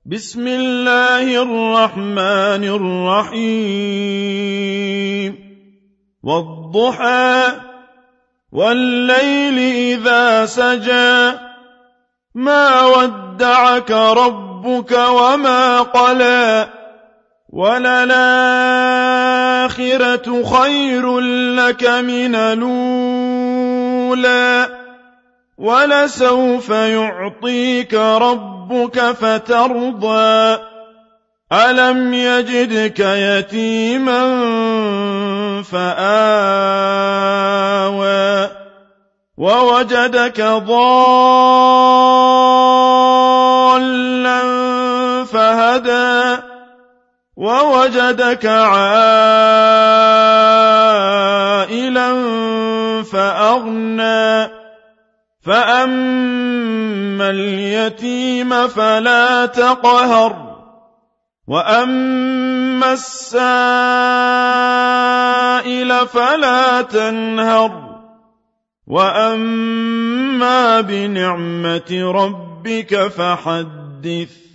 بسم الله الرحمن الرحيم والضحى والليل إذا سجى ما ودعك ربك وما قلى وللآخرة خير لك من الأولى ولسوف يعطيك ربك فترضى ألم يجدك يتيما فآوى ووجدك ضالا فهدى ووجدك عائلا فأغنى فأما اليتيم فلا تقهر وأما السائل فلا تنهر وأما بنعمة ربك فحدث